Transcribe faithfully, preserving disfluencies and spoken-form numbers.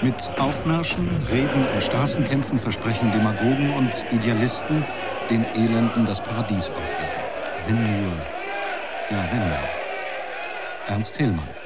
Mit Aufmärschen, Reden und Straßenkämpfen versprechen Demagogen und Idealisten den Elenden das Paradies auf Erden. Wenn nur, ja wenn nur. Ernst Thälmann.